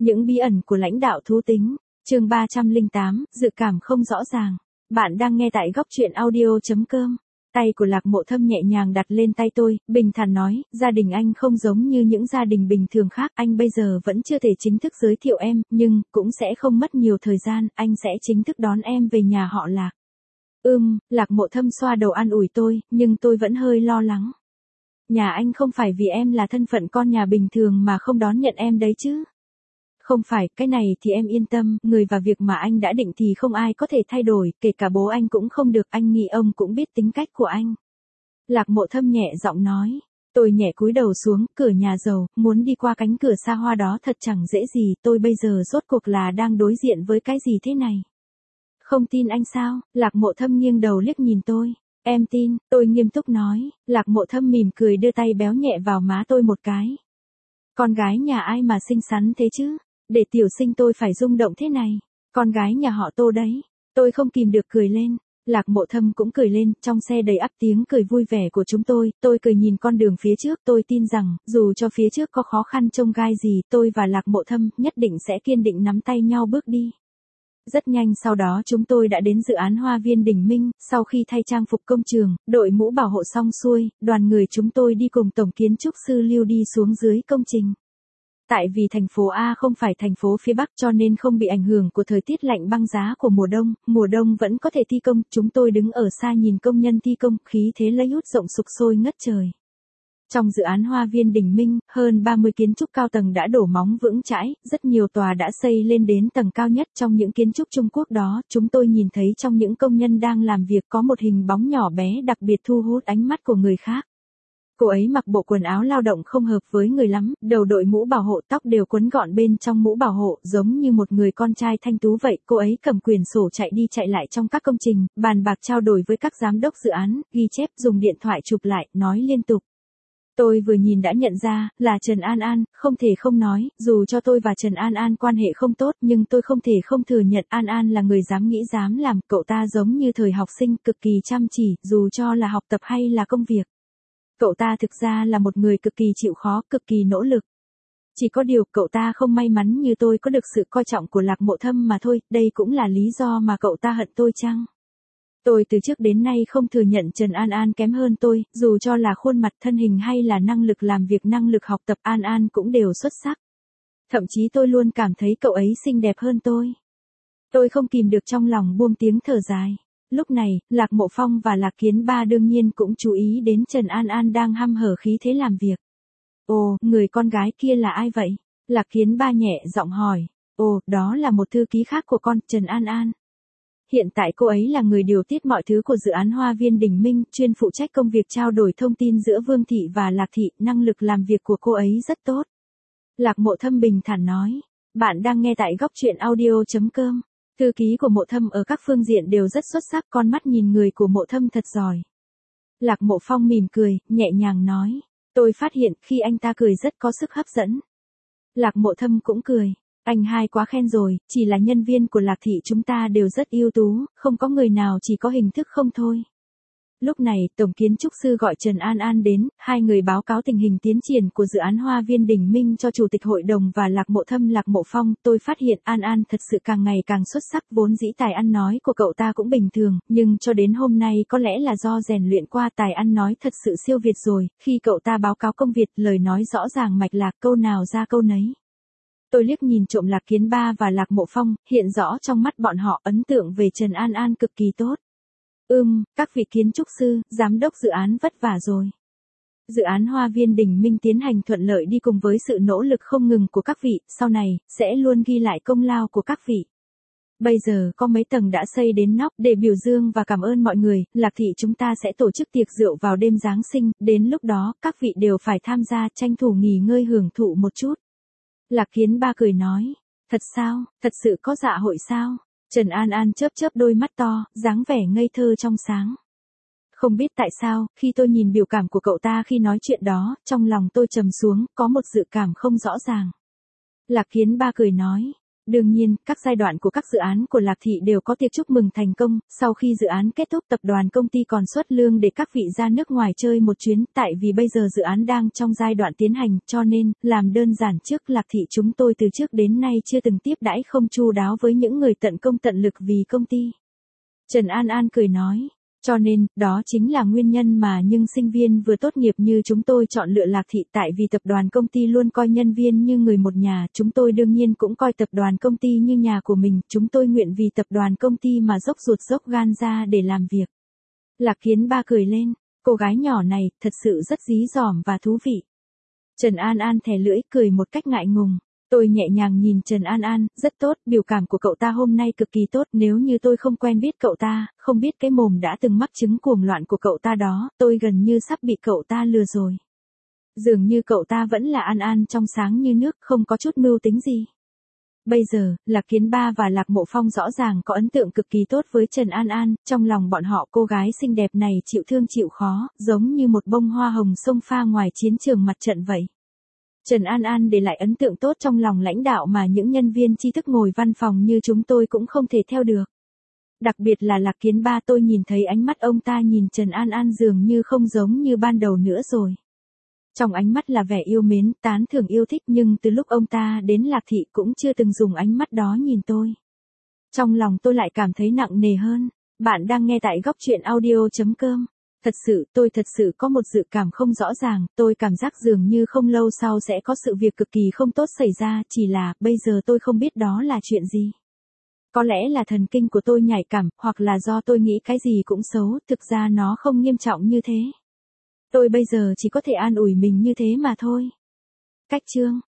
Những bí ẩn của lãnh đạo thú tính, chương 308, dự cảm không rõ ràng. Bạn đang nghe tại góc truyện audio.com. Tay của Lạc Mộ Thâm nhẹ nhàng đặt lên tay tôi, bình thản nói, gia đình anh không giống như những gia đình bình thường khác, anh bây giờ vẫn chưa thể chính thức giới thiệu em, nhưng cũng sẽ không mất nhiều thời gian, anh sẽ chính thức đón em về nhà họ Lạc. Lạc Mộ Thâm xoa đầu an ủi tôi, nhưng tôi vẫn hơi lo lắng. Nhà anh không phải vì em là thân phận con nhà bình thường mà không đón nhận em đấy chứ? Không phải, cái này thì em yên tâm, người và việc mà anh đã định thì không ai có thể thay đổi, kể cả bố anh cũng không được, anh nghĩ ông cũng biết tính cách của anh. Lạc Mộ Thâm nhẹ giọng nói. Tôi nhẹ cúi đầu xuống, cửa nhà giàu, muốn đi qua cánh cửa xa hoa đó thật chẳng dễ gì, tôi bây giờ rốt cuộc là đang đối diện với cái gì thế này? Không tin anh sao? Lạc Mộ Thâm nghiêng đầu liếc nhìn tôi. Em tin, tôi nghiêm túc nói. Lạc Mộ Thâm mỉm cười đưa tay béo nhẹ vào má tôi một cái. Con gái nhà ai mà xinh xắn thế chứ? Để tiểu sinh tôi phải rung động thế này. Con gái nhà họ Tô đấy. Tôi không kìm được cười lên. Lạc Mộ Thâm cũng cười lên, trong xe đầy ắp tiếng cười vui vẻ của chúng tôi cười nhìn con đường phía trước, tôi tin rằng, dù cho phía trước có khó khăn chông gai gì, tôi và Lạc Mộ Thâm nhất định sẽ kiên định nắm tay nhau bước đi. Rất nhanh sau đó chúng tôi đã đến dự án Hoa Viên Đỉnh Minh, sau khi thay trang phục công trường, đội mũ bảo hộ xong xuôi, đoàn người chúng tôi đi cùng tổng kiến trúc sư Lưu đi xuống dưới công trình. Tại vì thành phố A không phải thành phố phía Bắc cho nên không bị ảnh hưởng của thời tiết lạnh băng giá của mùa đông vẫn có thể thi công, chúng tôi đứng ở xa nhìn công nhân thi công, khí thế lấy hút rộng sục sôi ngất trời. Trong dự án Hoa Viên Đỉnh Minh, hơn 30 kiến trúc cao tầng đã đổ móng vững chãi, rất nhiều tòa đã xây lên đến tầng cao nhất trong những kiến trúc Trung Quốc đó, chúng tôi nhìn thấy trong những công nhân đang làm việc có một hình bóng nhỏ bé đặc biệt thu hút ánh mắt của người khác. Cô ấy mặc bộ quần áo lao động không hợp với người lắm, đầu đội mũ bảo hộ, tóc đều quấn gọn bên trong mũ bảo hộ, giống như một người con trai thanh tú vậy. Cô ấy cầm quyển sổ chạy đi chạy lại trong các công trình, bàn bạc trao đổi với các giám đốc dự án, ghi chép, dùng điện thoại chụp lại, nói liên tục. Tôi vừa nhìn đã nhận ra, là Trần An An, không thể không nói, dù cho tôi và Trần An An quan hệ không tốt nhưng tôi không thể không thừa nhận An An là người dám nghĩ dám làm, cậu ta giống như thời học sinh, cực kỳ chăm chỉ, dù cho là học tập hay là công việc. Cậu ta thực ra là một người cực kỳ chịu khó, cực kỳ nỗ lực. Chỉ có điều cậu ta không may mắn như tôi có được sự coi trọng của Lạc Mộ Thâm mà thôi, đây cũng là lý do mà cậu ta hận tôi chăng? Tôi từ trước đến nay không thừa nhận Trần An An kém hơn tôi, dù cho là khuôn mặt thân hình hay là năng lực làm việc năng lực học tập An An cũng đều xuất sắc. Thậm chí tôi luôn cảm thấy cậu ấy xinh đẹp hơn tôi. Tôi không kìm được trong lòng buông tiếng thở dài. Lúc này, Lạc Mộ Phong và Lạc Kiến Ba đương nhiên cũng chú ý đến Trần An An đang hăm hở khí thế làm việc. Ồ, người con gái kia là ai vậy? Lạc Kiến Ba nhẹ giọng hỏi. Ồ, đó là một thư ký khác của con, Trần An An. Hiện tại cô ấy là người điều tiết mọi thứ của dự án Hoa Viên Đỉnh Minh, chuyên phụ trách công việc trao đổi thông tin giữa Vương Thị và Lạc Thị, năng lực làm việc của cô ấy rất tốt. Lạc Mộ Thâm bình thản nói. Bạn đang nghe tại góc truyện audio.com. Thư ký của Mộ Thâm ở các phương diện đều rất xuất sắc, con mắt nhìn người của Mộ Thâm thật giỏi. Lạc Mộ Phong mỉm cười, nhẹ nhàng nói. Tôi phát hiện khi anh ta cười rất có sức hấp dẫn. Lạc Mộ Thâm cũng cười. Anh hai quá khen rồi, chỉ là nhân viên của Lạc Thị chúng ta đều rất ưu tú, không có người nào chỉ có hình thức không thôi. Lúc này, Tổng kiến trúc sư gọi Trần An An đến, hai người báo cáo tình hình tiến triển của dự án Hoa Viên Đỉnh Minh cho Chủ tịch Hội đồng và Lạc Mộ Thâm Lạc Mộ Phong. Tôi phát hiện An An thật sự càng ngày càng xuất sắc, vốn dĩ tài ăn nói của cậu ta cũng bình thường, nhưng cho đến hôm nay có lẽ là do rèn luyện qua tài ăn nói thật sự siêu việt rồi, khi cậu ta báo cáo công việc, lời nói rõ ràng mạch lạc, câu nào ra câu nấy. Tôi liếc nhìn trộm Lạc Kiến Ba và Lạc Mộ Phong, hiện rõ trong mắt bọn họ ấn tượng về Trần An An cực kỳ tốt. Các vị kiến trúc sư, giám đốc dự án vất vả rồi. Dự án Hoa Viên Đỉnh Minh tiến hành thuận lợi đi cùng với sự nỗ lực không ngừng của các vị, sau này, sẽ luôn ghi lại công lao của các vị. Bây giờ có mấy tầng đã xây đến nóc để biểu dương và cảm ơn mọi người, Lạc Thị chúng ta sẽ tổ chức tiệc rượu vào đêm Giáng sinh, đến lúc đó, các vị đều phải tham gia, tranh thủ nghỉ ngơi hưởng thụ một chút. Lạc Kiến Ba cười nói, thật sao, thật sự có dạ hội sao? Trần An An chớp chớp đôi mắt to, dáng vẻ ngây thơ trong sáng. Không biết tại sao, khi tôi nhìn biểu cảm của cậu ta khi nói chuyện đó, trong lòng tôi trầm xuống, có một dự cảm không rõ ràng. Lạc Kiến Ba cười nói, Đương nhiên, các giai đoạn của các dự án của Lạc Thị đều có tiệc chúc mừng thành công, sau khi dự án kết thúc tập đoàn công ty còn xuất lương để các vị ra nước ngoài chơi một chuyến, tại vì bây giờ dự án đang trong giai đoạn tiến hành, cho nên, làm đơn giản trước Lạc Thị chúng tôi từ trước đến nay chưa từng tiếp đãi không chu đáo với những người tận công tận lực vì công ty. Trần An An cười nói. Cho nên, đó chính là nguyên nhân mà nhưng sinh viên vừa tốt nghiệp như chúng tôi chọn lựa Lạc Thị tại vì tập đoàn công ty luôn coi nhân viên như người một nhà, chúng tôi đương nhiên cũng coi tập đoàn công ty như nhà của mình, chúng tôi nguyện vì tập đoàn công ty mà dốc ruột dốc gan ra để làm việc. Lạc Kiến Ba cười lên, cô gái nhỏ này thật sự rất dí dỏm và thú vị. Trần An An thè lưỡi cười một cách ngại ngùng. Tôi nhẹ nhàng nhìn Trần An An, rất tốt, biểu cảm của cậu ta hôm nay cực kỳ tốt, nếu như tôi không quen biết cậu ta, không biết cái mồm đã từng mắc chứng cuồng loạn của cậu ta đó, tôi gần như sắp bị cậu ta lừa rồi. Dường như cậu ta vẫn là An An trong sáng như nước, không có chút mưu tính gì. Bây giờ, Lạc Kiến Ba và Lạc Mộ Phong rõ ràng có ấn tượng cực kỳ tốt với Trần An An, trong lòng bọn họ cô gái xinh đẹp này chịu thương chịu khó, giống như một bông hoa hồng xông pha ngoài chiến trường mặt trận vậy. Trần An An để lại ấn tượng tốt trong lòng lãnh đạo mà những nhân viên tri thức ngồi văn phòng như chúng tôi cũng không thể theo được. Đặc biệt là Lạc Kiến Ba, tôi nhìn thấy ánh mắt ông ta nhìn Trần An An dường như không giống như ban đầu nữa rồi. Trong ánh mắt là vẻ yêu mến, tán thưởng yêu thích, nhưng từ lúc ông ta đến Lạc Thị cũng chưa từng dùng ánh mắt đó nhìn tôi. Trong lòng tôi lại cảm thấy nặng nề hơn. Bạn đang nghe tại góc truyện audio.com. Tôi thật sự có một dự cảm không rõ ràng, tôi cảm giác dường như không lâu sau sẽ có sự việc cực kỳ không tốt xảy ra, chỉ là, bây giờ tôi không biết đó là chuyện gì. Có lẽ là thần kinh của tôi nhạy cảm, hoặc là do tôi nghĩ cái gì cũng xấu, thực ra nó không nghiêm trọng như thế. Tôi bây giờ chỉ có thể an ủi mình như thế mà thôi. Cách chương